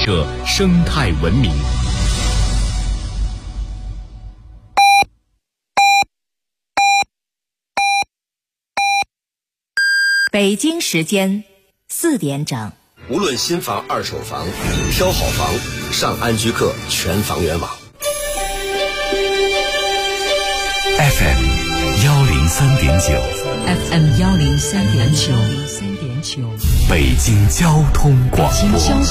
着生态文明。 北京时间4点整。 无论新房、二手房，挑好房，上安居客全房源网。 FM 103.9 FM 103.9， 北京交通广播。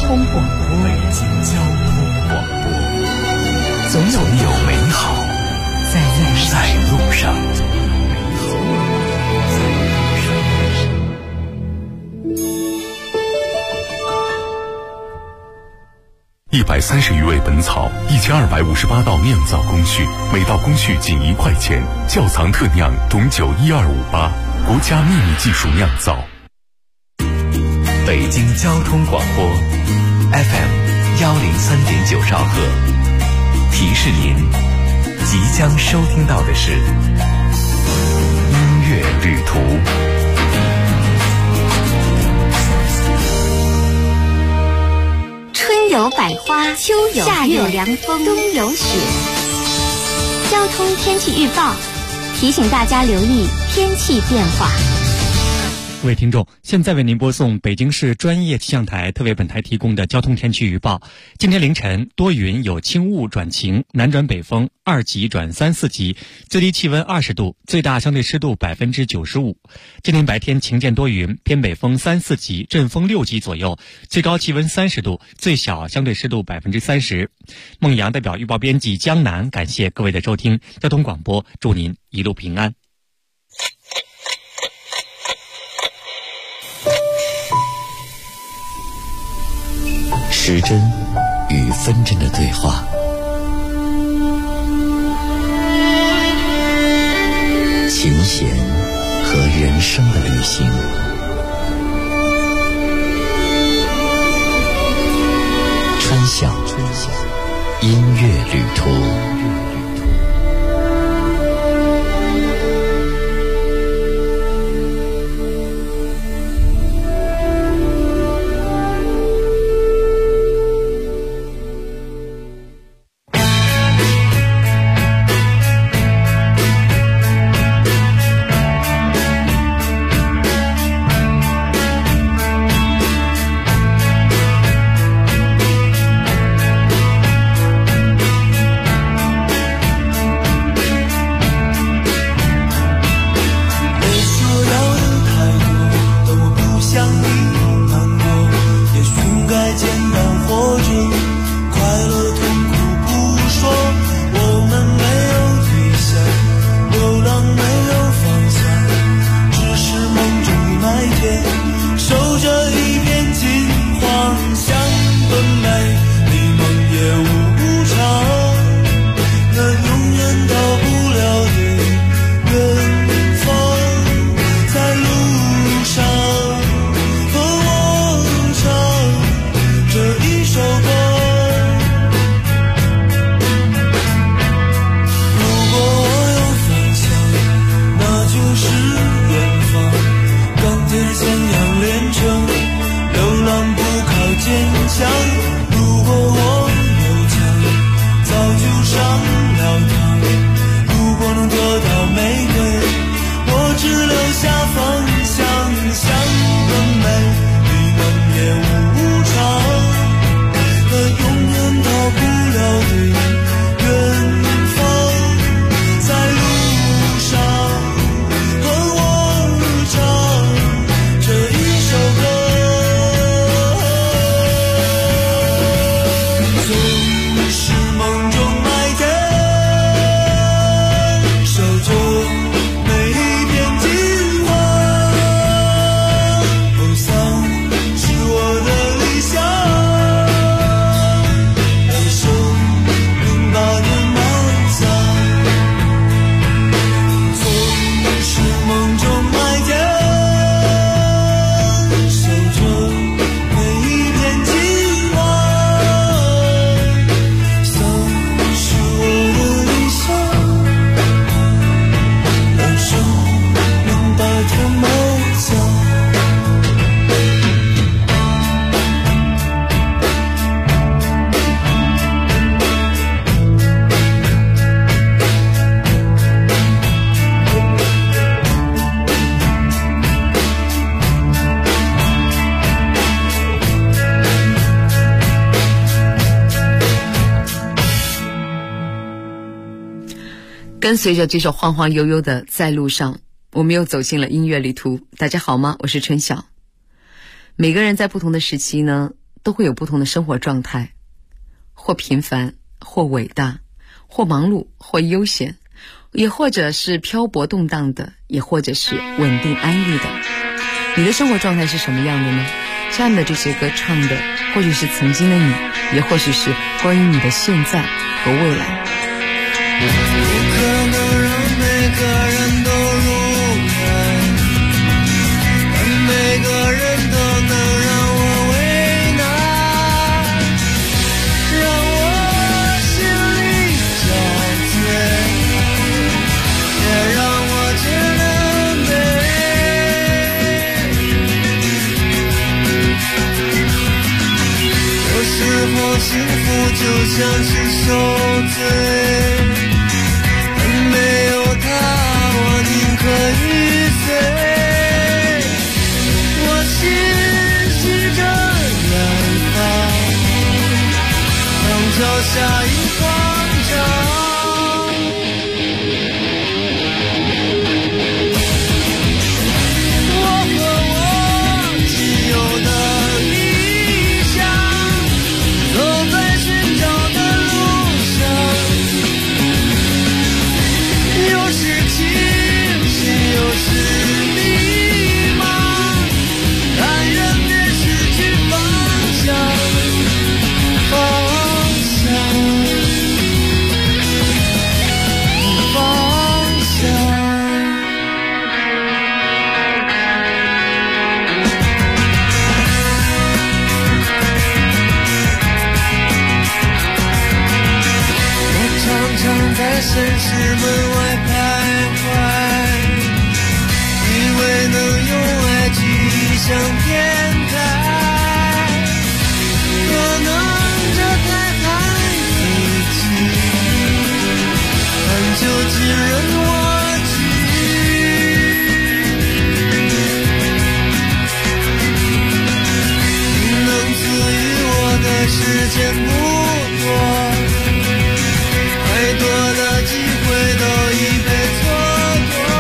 总有美好在路上。130余味本草，1258道酿造工序，每道工序仅1块钱。窖藏特酿董酒12588，国家秘密技术酿造。北京交通广播 FM 103.9兆赫，提示您即将收听到的是音乐旅途。 春有百花，秋有夏有凉风，冬有雪。交通天气预报提醒大家留意天气变化。 各位听众，现在为您播送北京市专业气象台特为本台提供的交通天气预报。今天凌晨多云有轻雾转晴，南转北风2级转3、4级，最低气温20度，最大相对湿度95%。今天白天晴间多云，偏北风3、4级，阵风6级左右，最高气温30度，最小相对湿度30%。孟阳代表预报编辑江南，感谢各位的收听。交通广播，祝您一路平安。 时针与分针的对话，琴弦和人生的旅行，穿响音乐旅途。 跟随着这首晃晃悠悠的在路上，我们又走进了音乐旅途。大家好吗？我是春晓。每个人在不同的时期呢，都会有不同的生活状态，或平凡，或伟大，或忙碌，或悠闲，也或者是漂泊动荡的，也或者是稳定安逸的。你的生活状态是什么样的呢？下面的这些歌唱的或许是曾经的你，也或许是关于你的现在和未来。 不可能让每个人都如愿，但每个人都能让我为难，让我心里憔悴，也让我觉得美。有时候幸福就像是受罪，没有他，我宁可一岁。我心系着远方，当脚下一广场。我和我仅有的理想，走在寻找的路上。有时清醒，有时迷茫，但愿别失去方向。我常常在现实门外徘徊，以为能用爱去向天台，可能这太孩子气，但就尽人我去。能赐予我的时间不多，太多的机会都已被错过，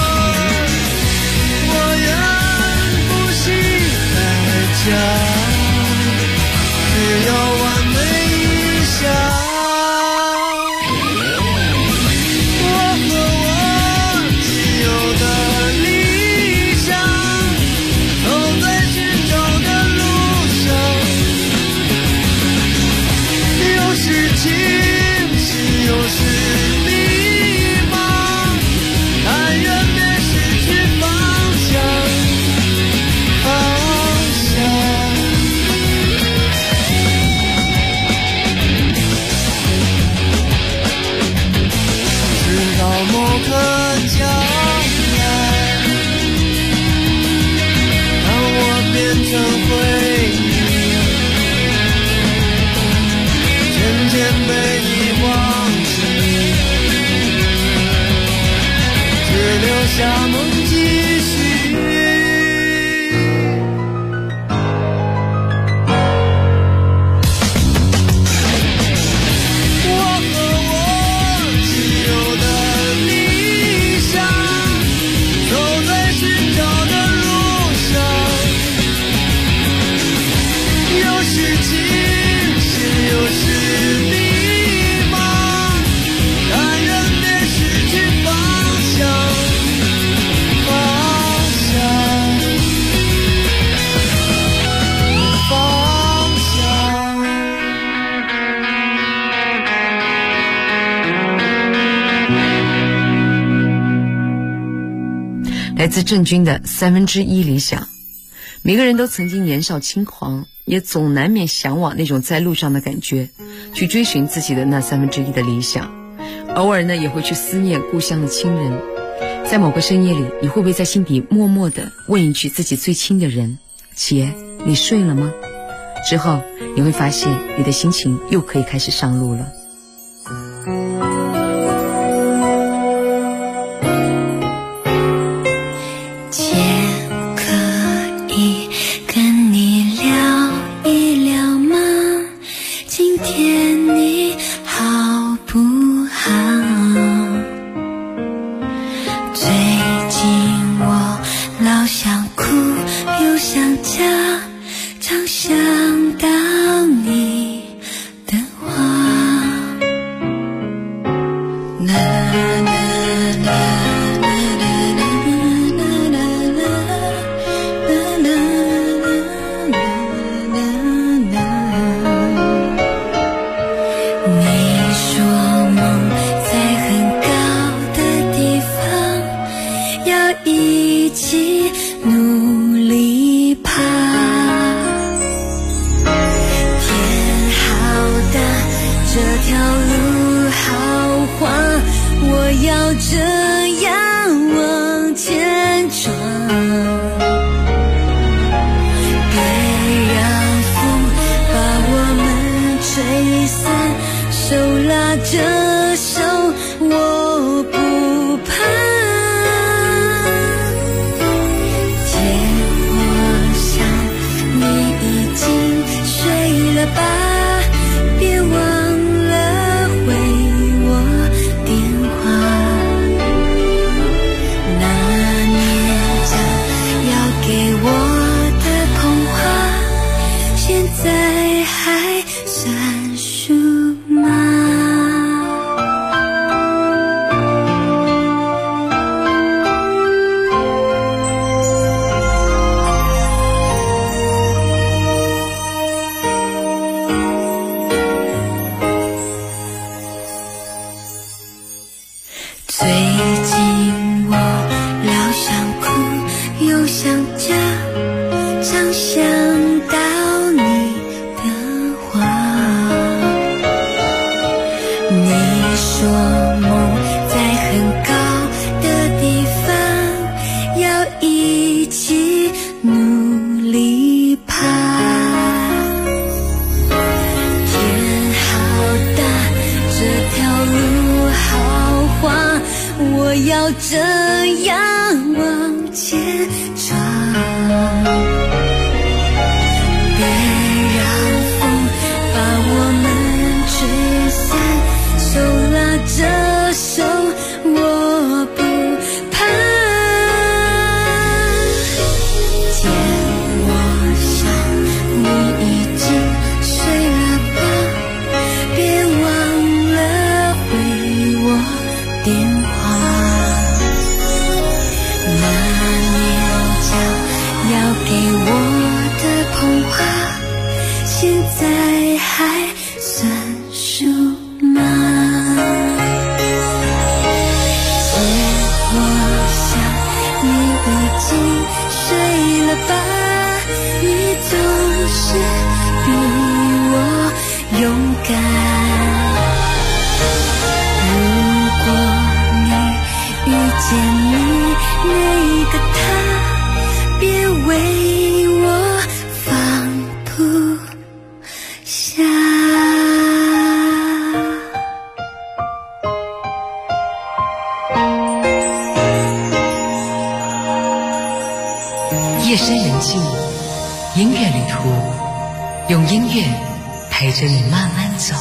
我愿不惜代价，只要完美一下。我和我仅有的理想，走在寻找的路上，有时清醒，有时迷茫，但愿别失去方向。直到某个将来，当我变成回忆，渐渐被遗忘记，只留下梦继续。我和我仅有的理想，走在寻找的路上，有时清醒，有时迷茫，但愿别失去方向。 来自郑钧的1/3理想。每个人都曾经年少轻狂，也总难免向往那种在路上的感觉，去追寻自己的那1/3的理想。偶尔呢，也会去思念故乡的亲人。在某个深夜里，你会不会在心底默默地问一句自己最亲的人：姐，你睡了吗？之后你会发现，你的心情又可以开始上路了。 今天你好不好？ 这样往前闯，别让风把我们吹散，手拉着手，我不怕。天，我想你已经睡了吧，别忘了回我电话。那年将要给我的童话，现在还算数吗？最近我老想哭又想家，常想到你的话。你说梦在很高的地方，要一起努力爬。天好大，这条路好滑，我要这样往前闯。别让风把我们吹散，手拉着手，我不怕。天，我想你已经睡了吧，别忘了回我电话。那年将要给我的童话，现在还算数吗？姐，我想你已经睡了吧，你总是比我勇敢。如果你遇见你那个他，别为我放不下。 夜深人静，音乐旅途，用音乐陪着你慢慢走。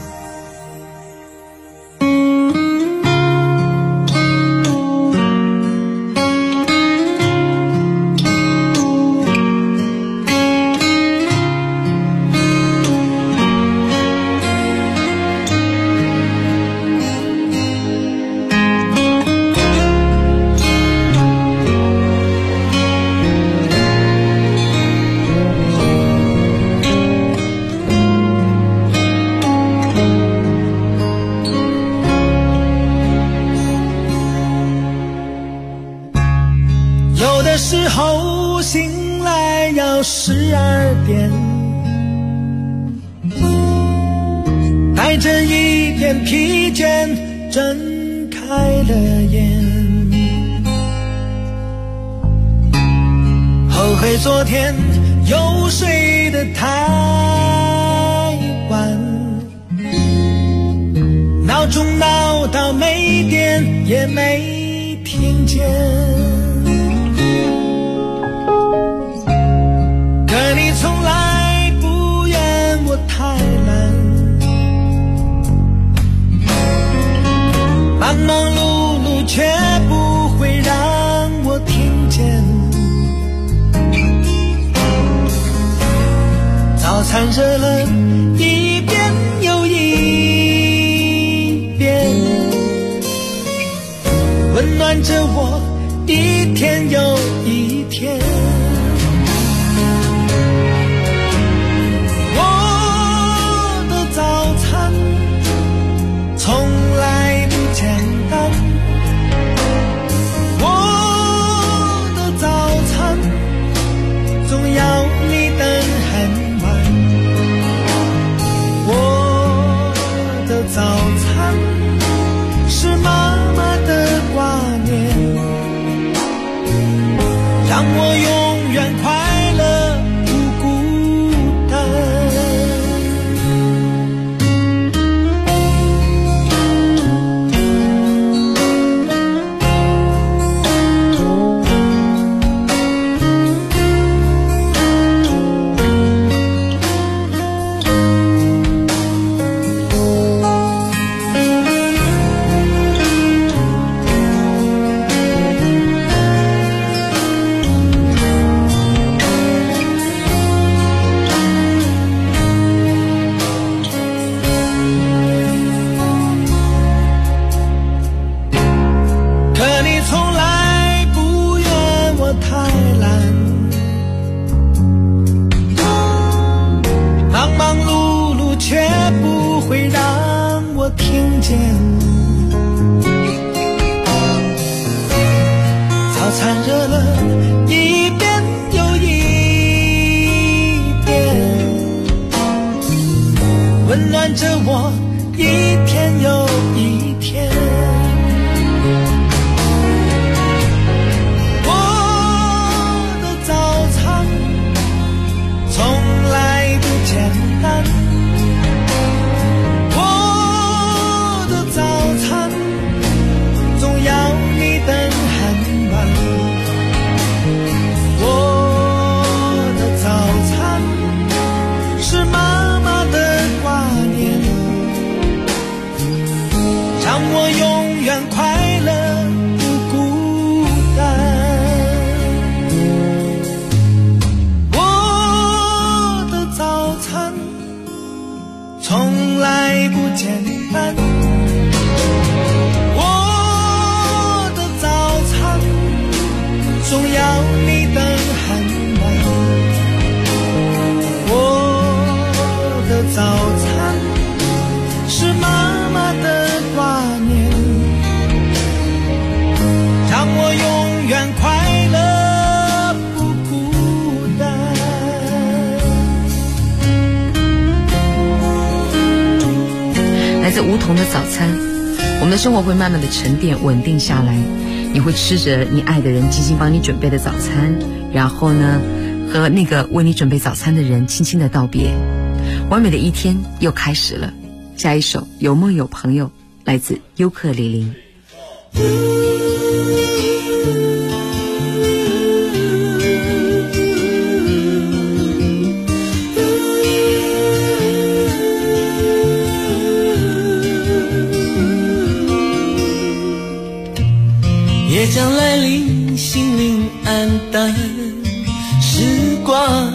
时候醒来要12点，带着一点疲倦睁开了眼，后悔昨天又睡得太晚，闹钟闹到没电也没听见，可你从来不怨我太懒，忙忙碌碌却不会让我听见，早餐热了一遍又一遍，温暖着我一天又一天。从来不简单，我的早餐总要你等很晚，我的早餐是妈妈的不会让我听见。早餐热了一遍又一遍，温暖着我一天又一天。我的早餐从来不简单，我的早餐总要你等很晚，我的早餐是妈妈的挂念，让我永远快乐不孤单。我的早餐从来不简单，我的早餐总要你等很晚，我的早餐是妈妈的挂念，让我永远快乐不孤单。 来自梧桐的早餐，我们的生活会慢慢的沉淀稳定下来，你会吃着你爱的人精心帮你准备的早餐，然后呢和那个为你准备早餐的人轻轻的道别，完美的一天又开始了。下一首有梦有朋友，来自尤克里里。 夜将来临，心灵黯淡，时光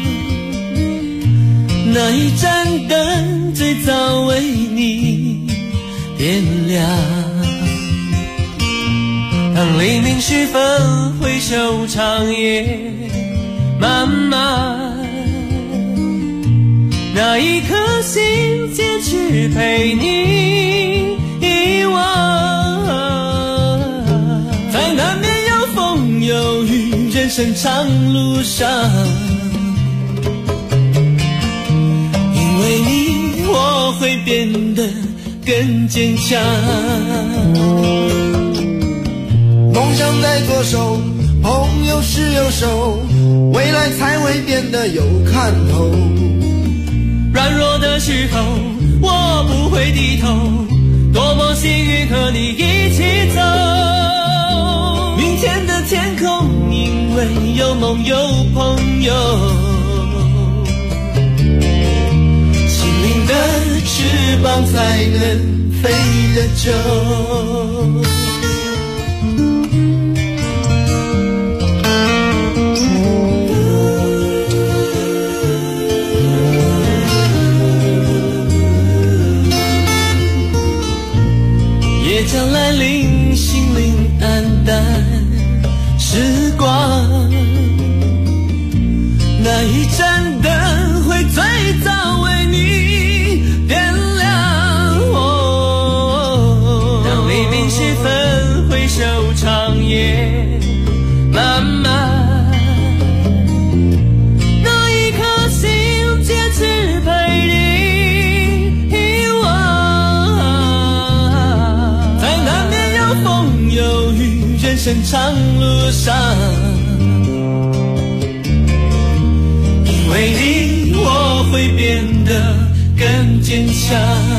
那一盏灯最早为你点亮。当黎明时分回首长夜漫漫，那一颗心坚持陪你遗忘。在难免有风有雨人生长路上，因为你我会变得更坚强。梦想在左手，朋友是右手，未来才会变得有看头。软弱的时候我不会低头，多么幸运和你一起走。明天的天空因为有梦有朋友，心灵的翅膀才能飞得久。夜将来临，心灵黯淡，时光那一盏灯会最早为你点亮。当黎明时分回首长夜漫漫，那一颗心坚持陪你遗忘。在难免有风有雨人生长路上，因为你我会变得更坚强。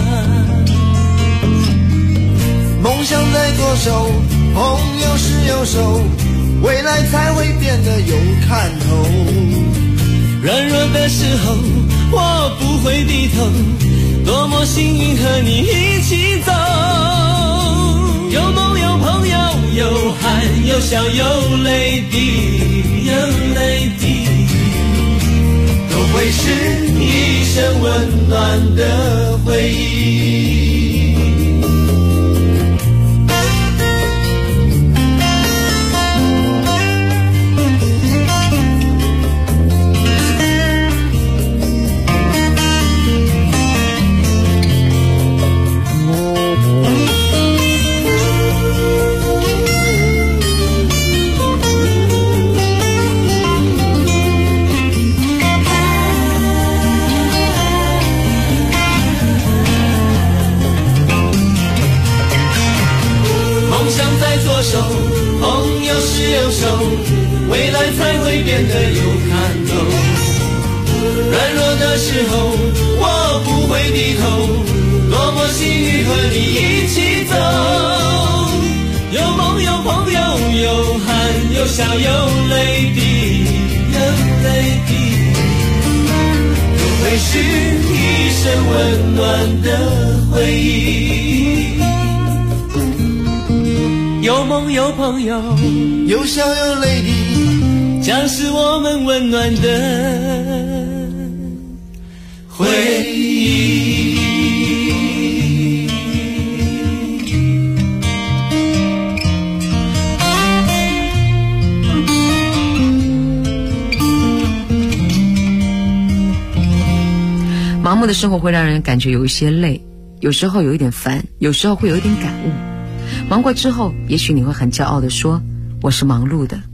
梦想在左手，朋友是右手，未来才会变得有看头。软弱的时候我不会低头，多么幸运和你一起走。有梦有朋友，有汗有笑有泪滴，有泪滴，都会是一生温暖的回忆。 手，朋友是右手，未来才会变得有看头。软弱的时候我不会低头，多么幸运和你一起走。有梦有朋友，有汗有笑有泪滴，有泪滴，都会是一生温暖的回忆。有梦有朋友，有笑有泪滴，将是我们温暖的回忆。 盲目的生活会让人感觉有一些累，有时候有一点烦，有时候会有一点感悟。忙过之后，也许你会很骄傲地说，我是忙碌的。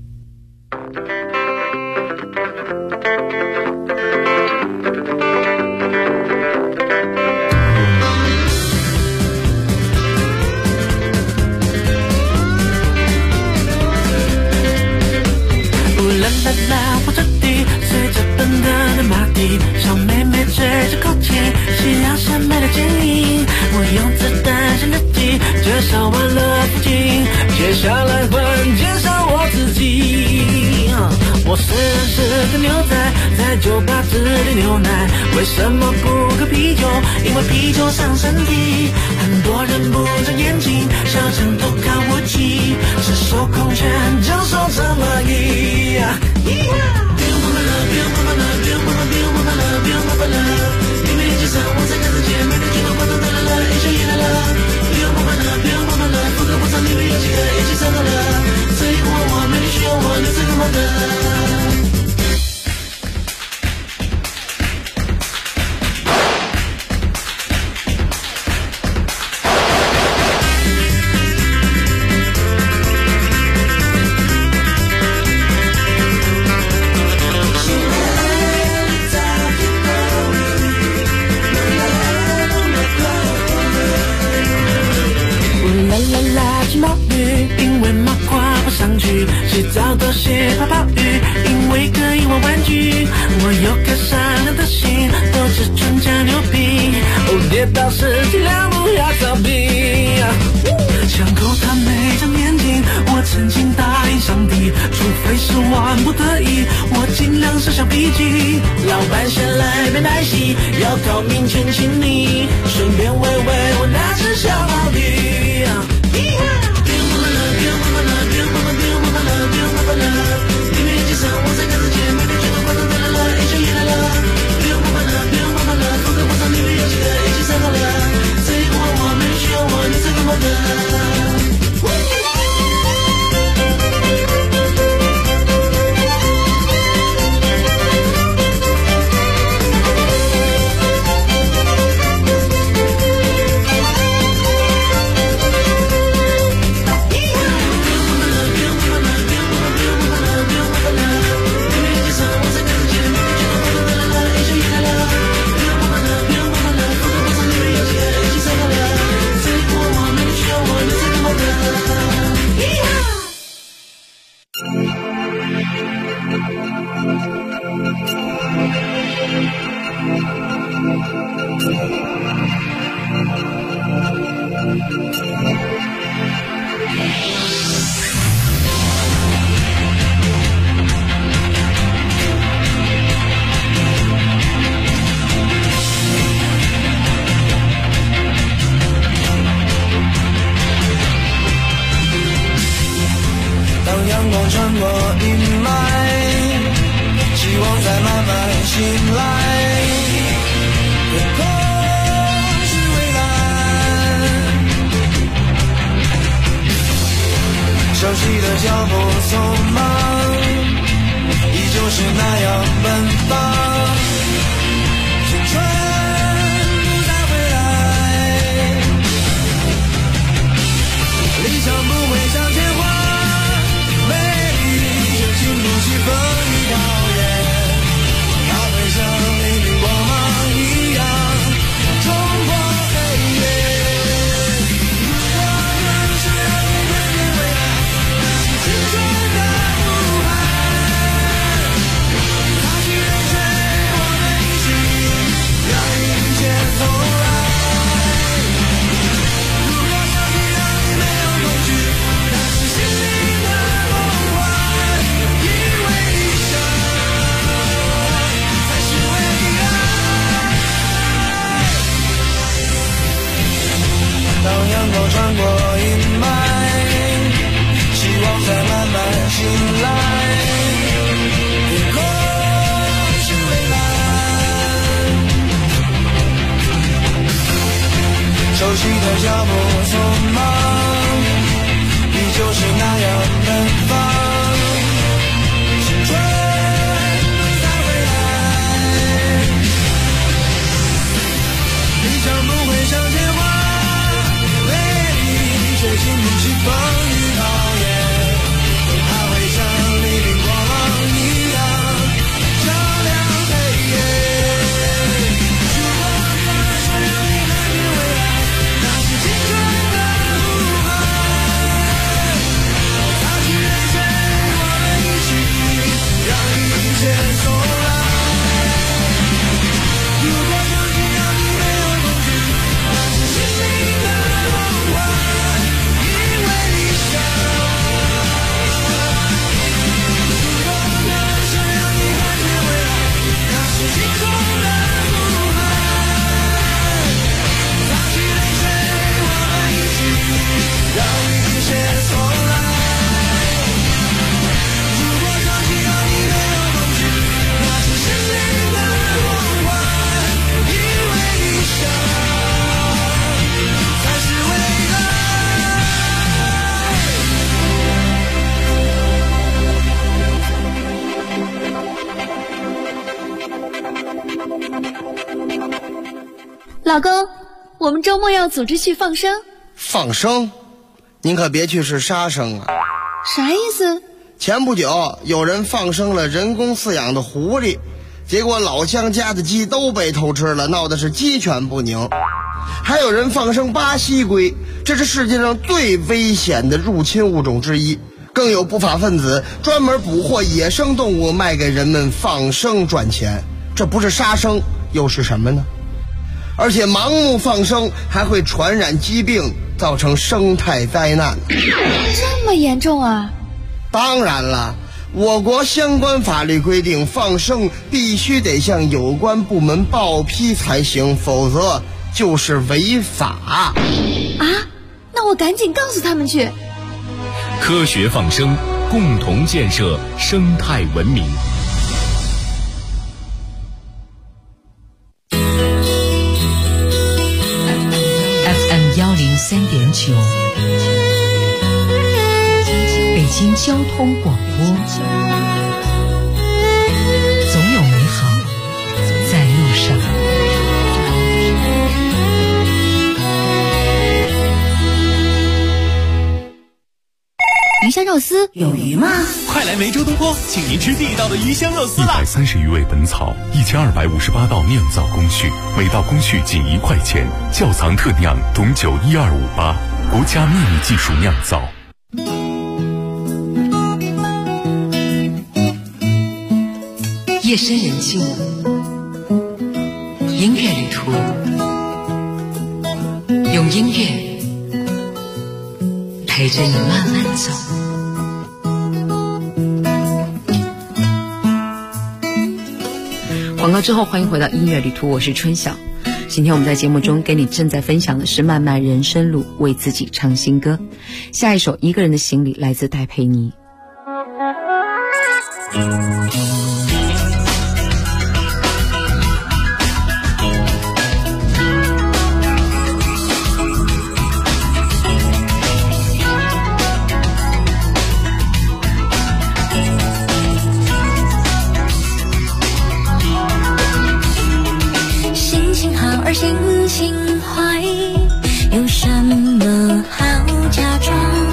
啦啦，火车底随着奔腾的马蹄，小妹妹吹着口琴，夕阳下美的剪影。我用子弹写日记，介绍完了附近，接下来换介绍我自己。我虽然是个牛仔，在酒吧只点牛奶，为什么不喝啤酒？因为啤酒伤身体。很多人不长眼睛，小强都看不起，赤手空拳就守成了一。因为街上我在看得见，每天见到观众的来了，一下一来了，不用慢了，不用慢了，不可不长，你们有几个一起上到了，这一个我没你需要我，你这个忙的。洗澡都写泡泡浴，因为可以玩玩具。我有颗善良的心，都是纯加牛皮。跌倒时尽量不要逃避。巷口他没长眼睛，我曾经答应上帝，除非是万不得已，我尽量少小脾气。老板先来杯奶昔，要靠明前请你，顺便喂喂我那只小毛驴。因为街上我在看得见，每天见到观众的来了，一下一来了，不用慢了，不用慢了，不可不长，你们有几个一起上好了，这一个我没需要我，你这个忙的。阳光穿过阴霾，希望在慢慢醒来。天空是蔚蓝，熟悉的脚步匆忙，依旧是那样奔放。青春不再回来，理想不会向前滑。美丽就经不起风雨考验，它会像黎明光芒一样冲破黑夜。我们是让你天天为够穿过阴霾，希望才慢慢醒来。天空是蔚蓝，熟悉的脚步匆忙，依旧是那样奔放。青春不再回来，理想不会像鲜花，为你却经不起风雨考验，它会像黎明光芒一样照亮黑夜。如果我想让你看见未来，那是青春的呼唤，擦去泪水，我们一起让一切重来。如果相信让你没有恐惧，那是心灵的梦幻，因为理想。如果我想让你看见未来，那是心中的呼喊，擦去泪水，我们一起让一切重来。如果相信让你没有恐惧，那是心灵的梦幻，因为理想才是未来。 老公，我们周末要组织去放生， 放生？您可别去是杀生啊！ 啥意思？ 前不久有人放生了人工饲养的狐狸，结果老乡家的鸡都被偷吃了，闹得是鸡犬不宁。还有人放生巴西龟，这是世界上最危险的入侵物种之一。更有不法分子专门捕获野生动物卖给人们放生赚钱，这不是杀生又是什么呢？而且盲目放生还会传染疾病，造成生态灾难。 这么严重啊？ 当然了，我国相关法律规定，放生必须得向有关部门报批才行，否则就是违法。 啊？那我赶紧告诉他们去。 科学放生，共同建设生态文明。 FM103.9，北京交通广播，总有美好在路上。 鱼香肉丝有鱼吗？ 快来梅州东坡，请您吃地道的鱼香肉丝啦 ！130余味本草，1258道酿造工序，每道工序仅1块钱。窖藏特酿董酒12588，国家秘密技术酿造。 夜深人静，音乐旅途，用音乐陪着你慢慢走。 广告之后，欢迎回到音乐旅途，我是春晓。今天我们在节目中给你正在分享的是漫漫人生路，为自己唱新歌。下一首《一个人的行李》来自戴佩妮。 而心情坏，有什么好假装？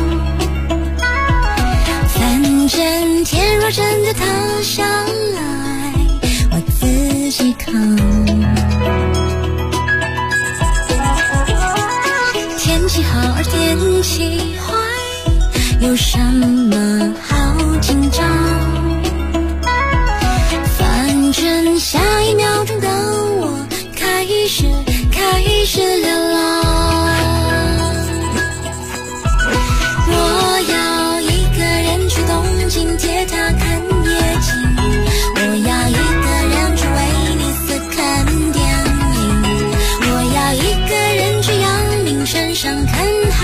反正天若真的塌下来，我自己扛。天气好而天气坏，有什么好紧张？反正下一秒钟的我开始流浪。我要一个人去东京铁塔看夜景，我要一个人去威尼斯看电影，我要一个人去阳明山上看海。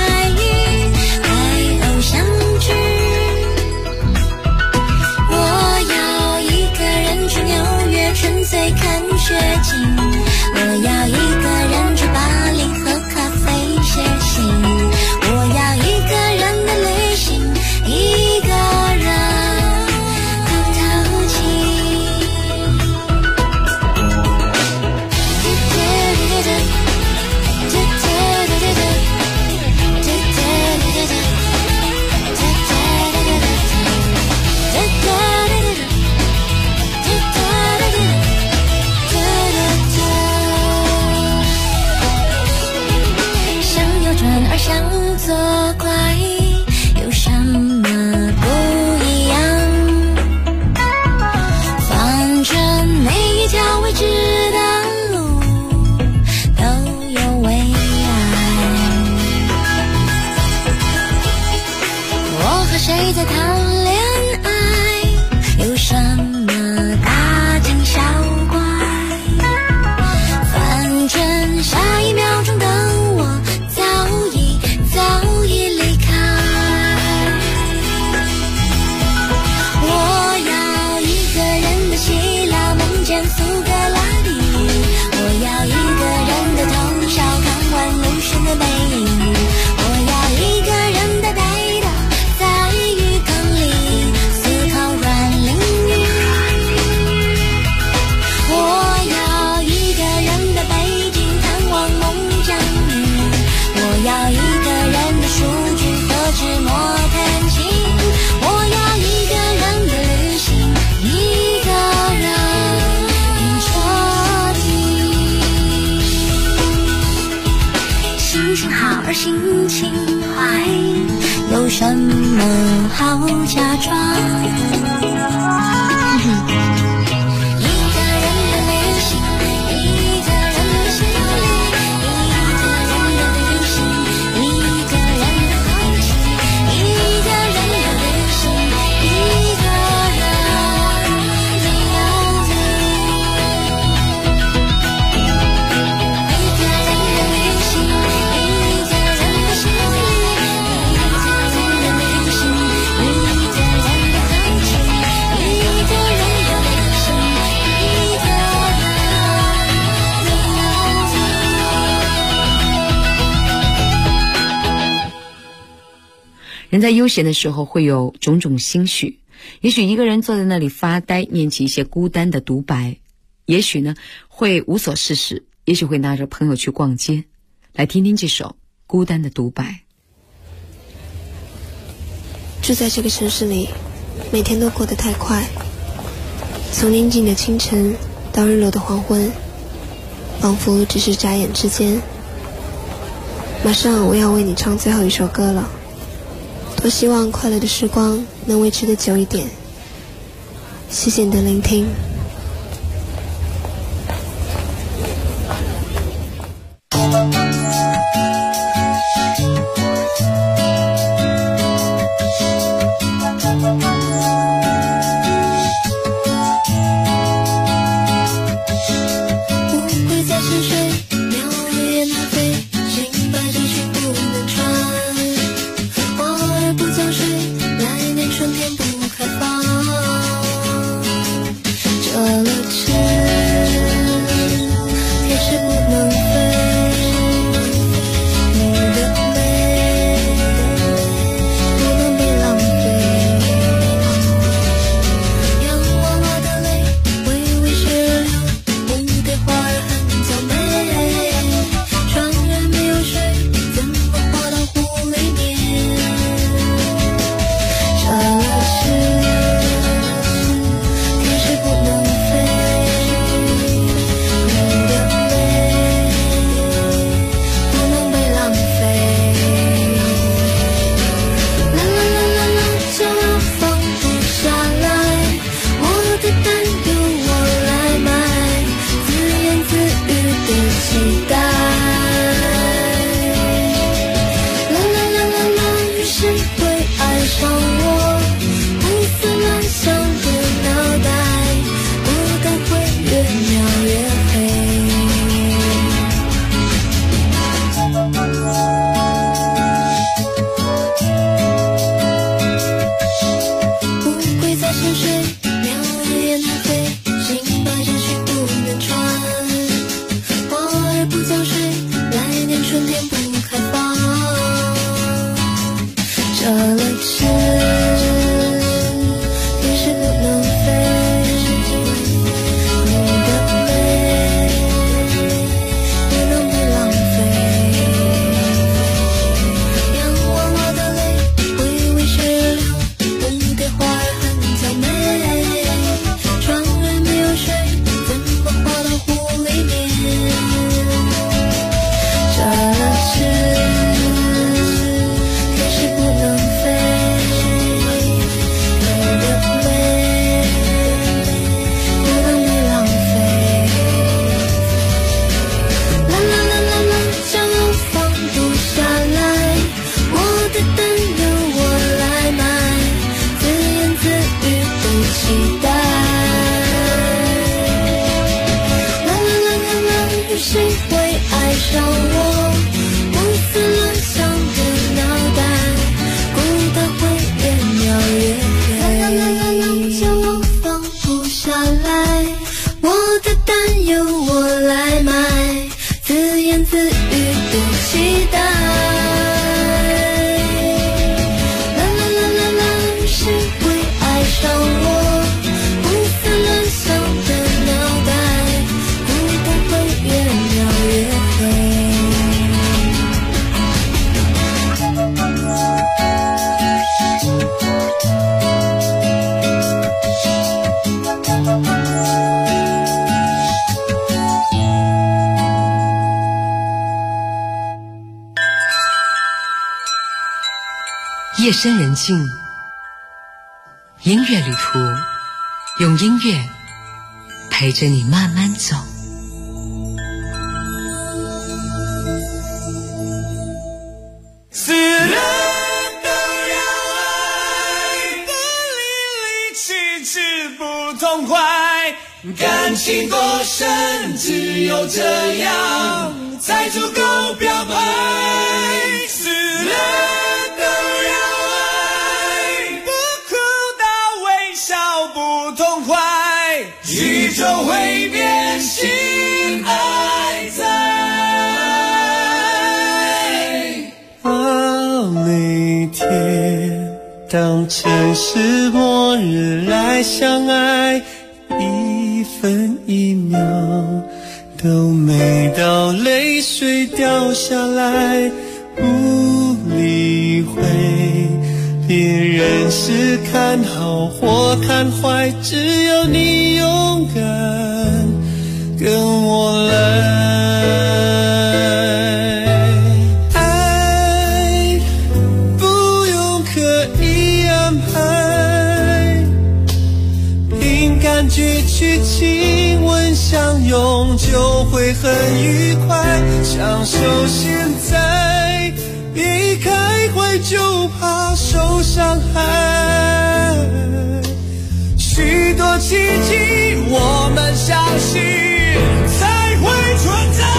想作怪，有什么不一样？反正每一条未知的路都有未来。我和谁在谈恋爱？有什么大惊小怪？反正下一秒钟的我早已离开。我要一个人的希腊梦见苏格拉底，我要一个人的通宵看完路上的背影，我要一个人的呆倒在浴缸里思考软淋雨，我要一个人的北京看望孟姜女，我要一个人的数据和纸墨弹琴，我要一个人的旅行，一个人听彻底。心情好而心情坏，有什么好假装？ 人在悠闲的时候会有种种心绪，也许一个人坐在那里发呆，念起一些孤单的独白，也许呢会无所事事，也许会拿着朋友去逛街。来听听这首孤单的独白。 住在这个城市里，每天都过得太快，从宁静的清晨到日落的黄昏，仿佛只是眨眼之间。马上我要为你唱最后一首歌了，多希望快乐的时光能维持得久一点。谢谢你的聆听。 言自语的期待。啦啦啦啦啦，是会爱上我，胡思乱想的脑袋，孤单会越描越黑。 夜深人静，音乐旅途，用音乐陪着你慢慢走。 死了都要爱，不离离弃弃不痛快，感情多深，只有这样才足够表白。死了都要爱，不哭到微笑不痛快，宇宙会变心爱在。每天当城市末日来相爱，一分一秒都美到泪水掉下来，不理会别人是看好或看坏，只有你勇敢跟我来。去亲吻相拥就会很愉快，享受现在，别开怀就怕受伤害。许多奇迹我们相信才会存在。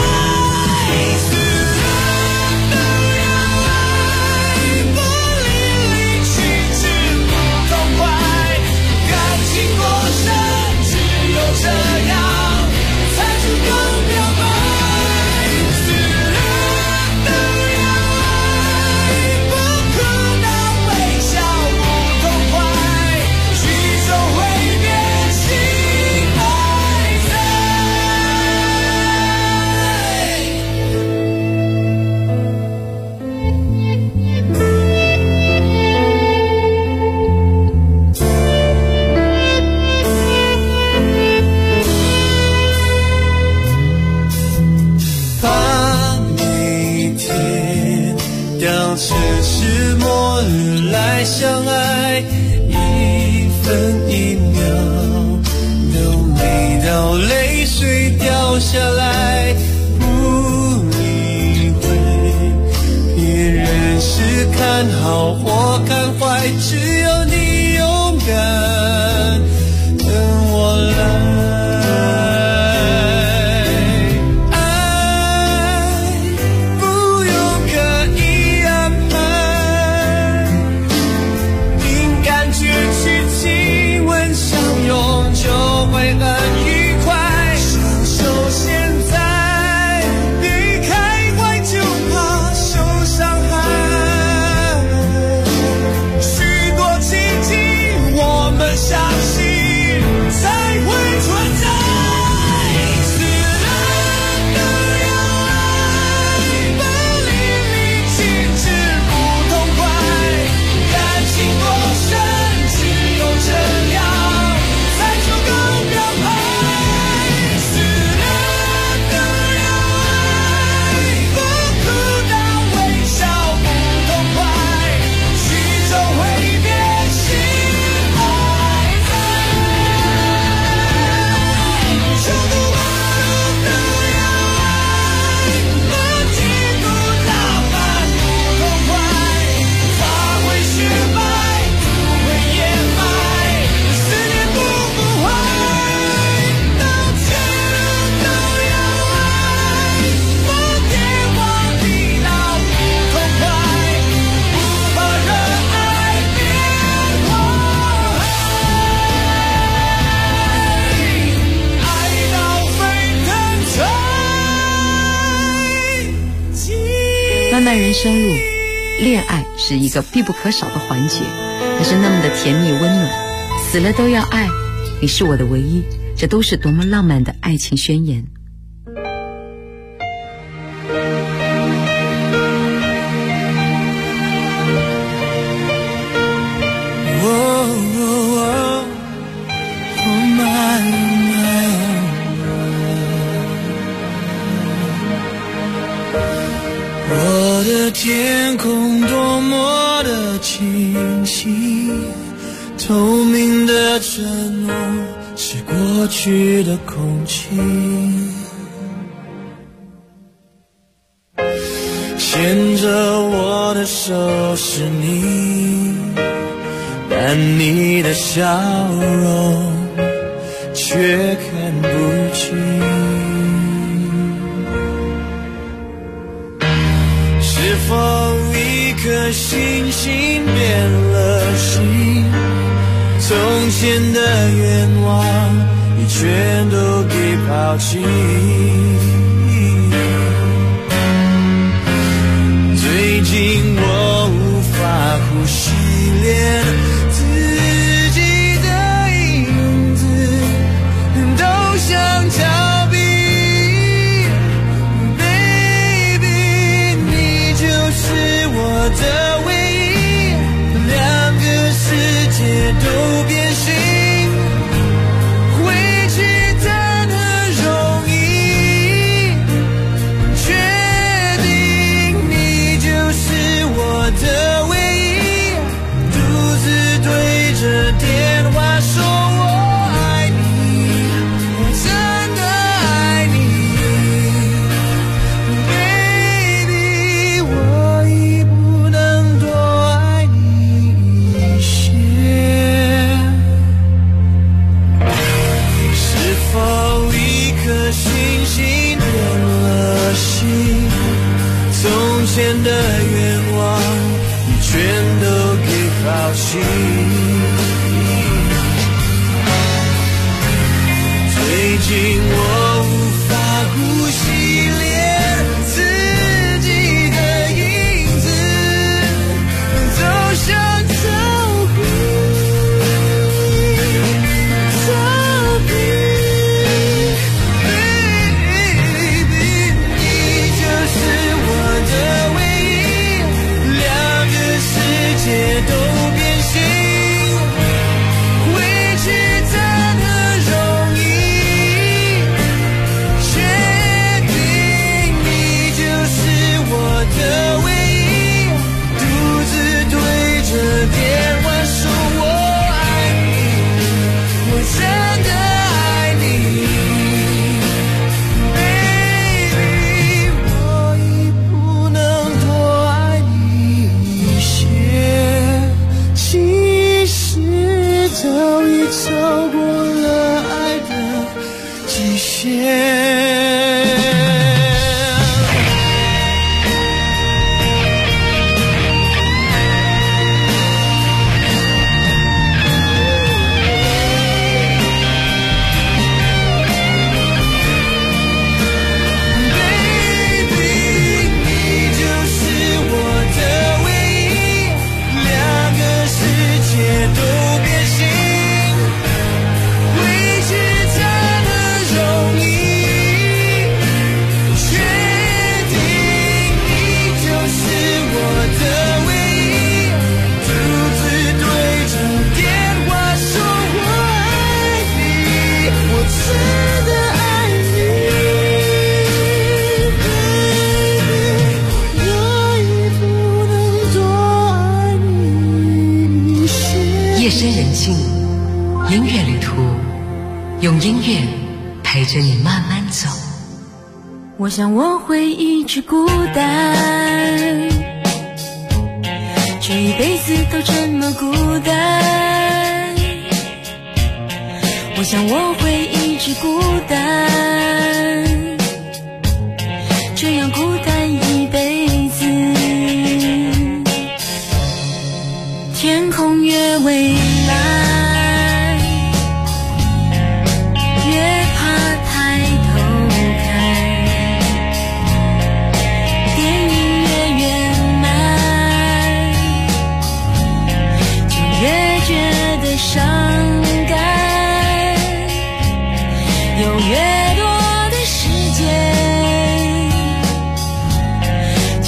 这样才足够表白，死了都要爱，不哭到微笑不痛快，宇宙会变心爱城市末日来相爱，一分一秒都美到泪水掉下来，不理会别人是看好或看坏，只有你勇敢跟我来。相信漫人生路，恋爱是一个必不可少的环节，它是那么的甜蜜温暖，死了都要爱，你是我的唯一，这都是多么浪漫的爱情宣言。 我的天空多么的清晰，透明的承诺是过去的空气，牵着我的手是你，但你的笑容却看不清。是否一颗星星变了心？从前的愿望你全都给抛弃。最近我无法呼吸，连自己的影子都想逃避。Baby， 你就是我的唯一，两个世界都变形，回去谈何容易，确定你就是我的唯一，独自对着电话说我爱你，我真的爱你。Baby， 我已不能多爱你一些。是否一颗星星变了心？从前的愿望你全都给抛弃。最近我无法呼吸，连自己的影子都想逃避。Baby， 你就是我的唯一，两个世界都变形，回去谈何容易，确定你就是我的唯一，独自对着电话说我爱你，我真的爱你。Baby， 我已不能多爱你一些，其实早已超过了爱的极限。Baby， 你就是我的唯一，两个世界都变形，回去谈何容易，确定你就是我的唯一，独自对着电话说我爱你，我真的爱你。Baby， 我已不能多爱你一些。 夜深人静，音乐旅途，用音乐陪着你慢慢走。 我想我会一直孤单，这一辈子都这么孤单。我想我会一直孤单，这样孤单一辈子。天空越蔚蓝，越怕抬头看，电影越远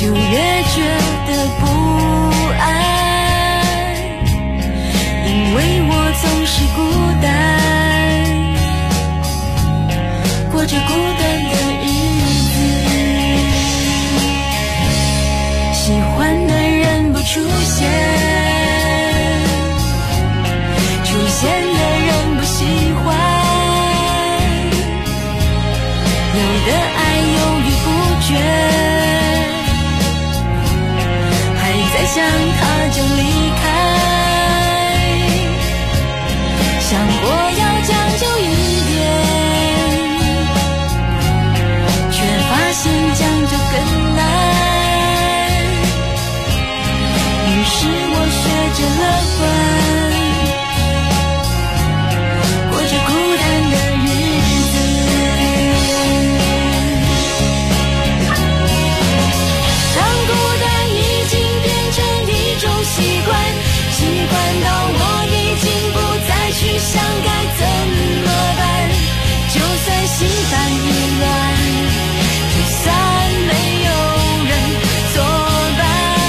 就越觉得不安，因为我总是孤单，过着孤单的日子。喜欢的人不出现，出现的人不喜欢，有的爱犹豫不决，还在想他就离开，想过要将就一点，却发现将就更难。于是我学着乐观，过着孤单的日子。当孤单已经变成一种习惯，习惯到我已经不再去想该怎么办。就算心烦意乱，就算没有人作伴，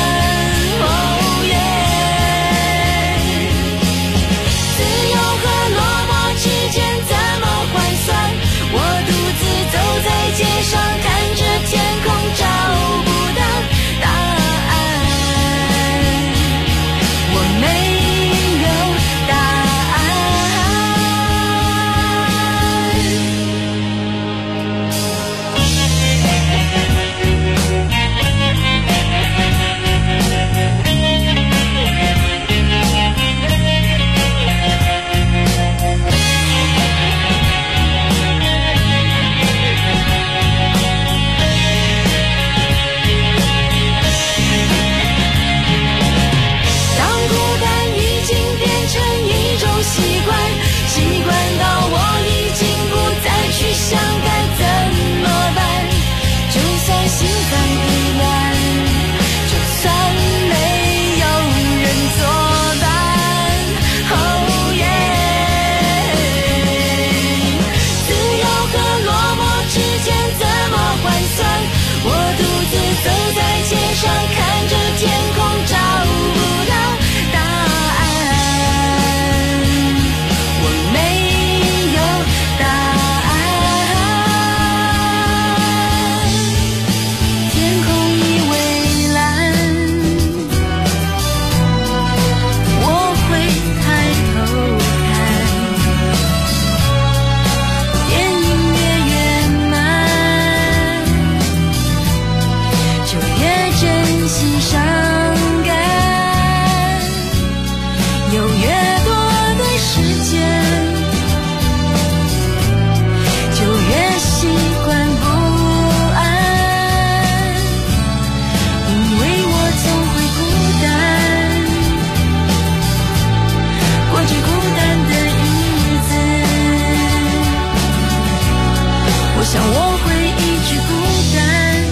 自由和落寞之间怎么换算？我独自走在街上，看着天空，找不到答案。我没有答当孤单已经变成一种习惯，习惯到我已经不再去想该怎么办。就算心烦意乱，就算没有人作伴，自由和落寞之间怎么换算？我独自走在街上，看着天空，找不到答案。我没有答案。天空已蔚蓝，我会抬头看，电影越慢，就越珍惜伤感，有越多的时间，就越习惯不安，因为我总会孤单，过着孤单的日子。我想我会一直孤单，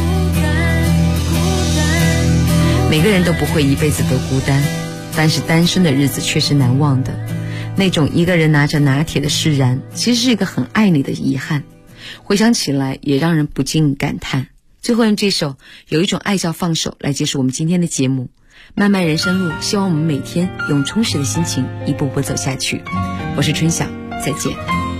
每个人都不会一辈子都孤单，但是单身的日子却是难忘的。那种一个人拿着拿铁的释然，其实是一个很爱你的遗憾。回想起来也让人不禁感叹。最后用这首《有一种爱叫放手》来结束我们今天的节目。漫漫人生路，希望我们每天用充实的心情一步步走下去。我是春晓，再见。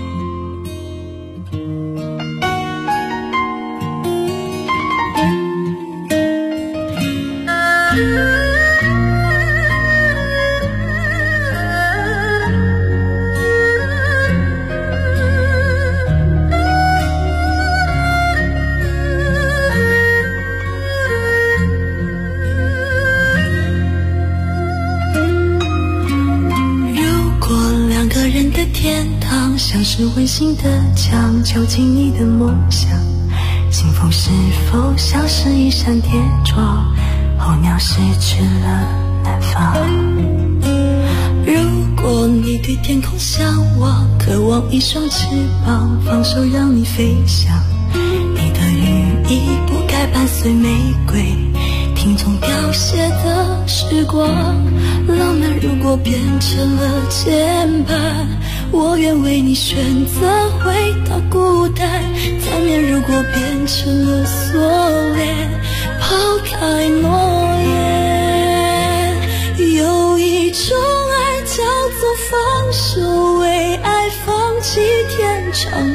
像是温馨的墙，囚禁你的梦想。幸福是否像是一扇铁窗，候鸟失去了南方。如果你对天空向往，渴望一双翅膀，放手让你飞翔。你的羽翼不该伴随玫瑰，听从凋谢的时光。浪漫如果变成了牵绊，我愿为你选择回到孤单。残念如果变成了锁链，抛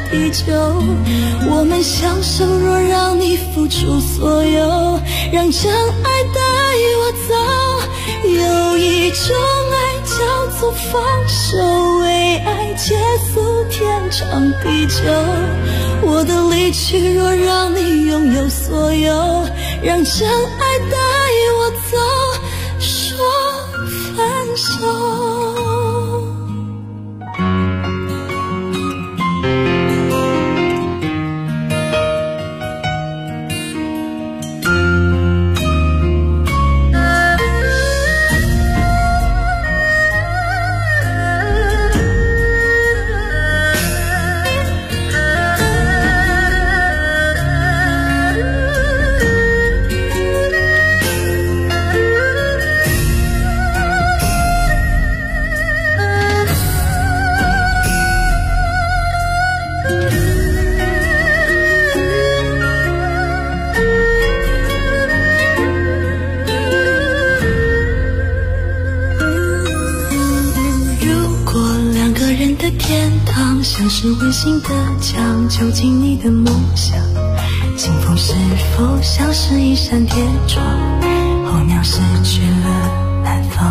地久。我们相守，若让你付出所有，让真爱带我走。有一种爱叫做放手，为爱结束天长地久。我的离去，若让你拥有所有，让真爱带我走，说分手。像是温馨的墙，囚禁你的梦想。清风是否像是一扇铁窗，候鸟失去了南方。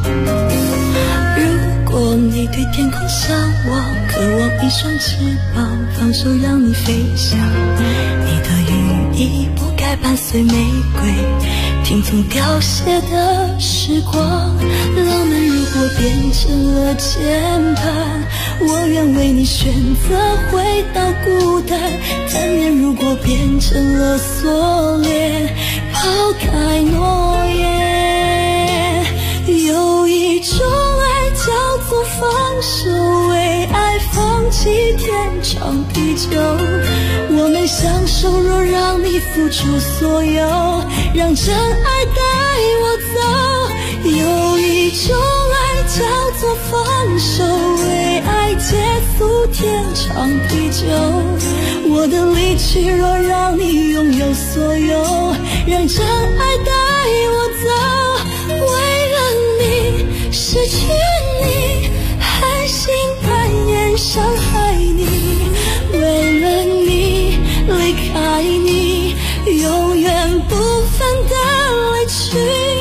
如果你对天空向往，渴望一双翅膀，放手让你飞翔。你的羽翼不该伴随玫瑰，听从凋谢的时光。浪漫如果变成了键盘，我愿为你选择回到孤单。贪念如果变成了锁链，抛开诺言。有一种爱叫做放手，为爱放弃天长地久。我们相守，若让你付出所有，让真爱带我走。有一种爱叫做放手，为爱结束天长地久。我的离去，若让你拥有所有，让真爱带我走。为了你，失去你，狠心扮演伤害你。为了你，离开你，永远不分的离去。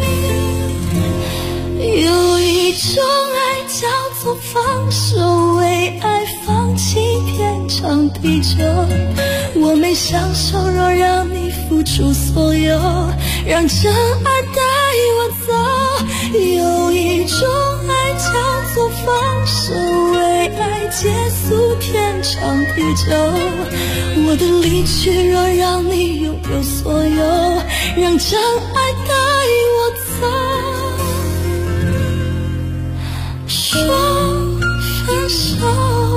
有一种爱叫做放手，为爱放弃天长地久。我没相守，若让你付出所有，让真爱带我走。有一种爱叫做放手，为爱结束天长地久。我的离去，若让你拥有所有，让真爱带我走。说分手。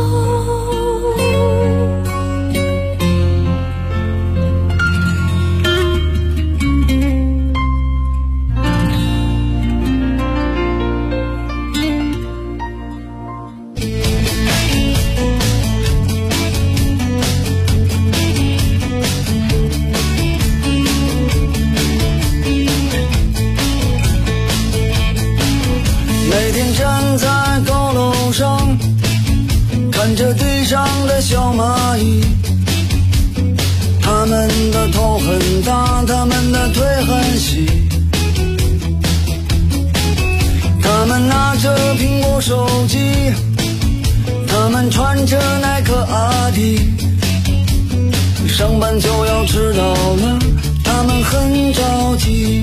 每天站在高楼上，看着地上的小蚂蚁，它们的头很大，它们的腿很细，它们拿着苹果手机，它们穿着耐克阿迪，上班就要迟到了，它们很着急。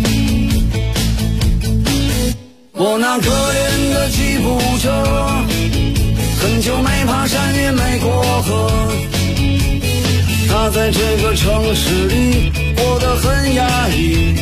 我那可怜的吉普车，很久没爬山也没过河，它在这个城市里过得很压抑。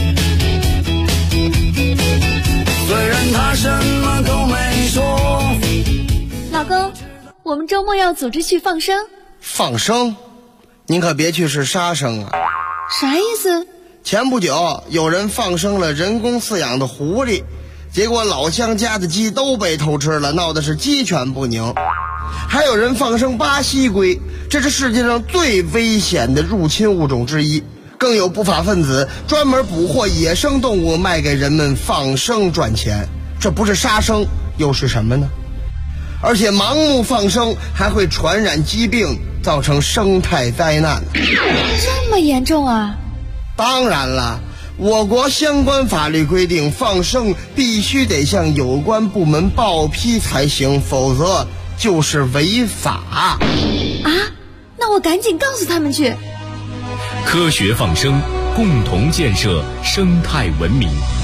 虽然它什么都没说。 老公，我们周末要组织去放生。 放生？您可别去是杀生啊！ 啥意思？ 前不久有人放生了人工饲养的狐狸，结果老乡家的鸡都被偷吃了，闹的是鸡犬不宁。还有人放生巴西龟，这是世界上最危险的入侵物种之一。更有不法分子专门捕获野生动物卖给人们放生赚钱，这不是杀生又是什么呢？而且盲目放生还会传染疾病， 造成生态灾难。 这么严重啊？ 当然了，我国相关法律规定，放生必须得向有关部门报批才行，否则就是违法。 啊？那我赶紧告诉他们去。 科学放生，共同建设生态文明。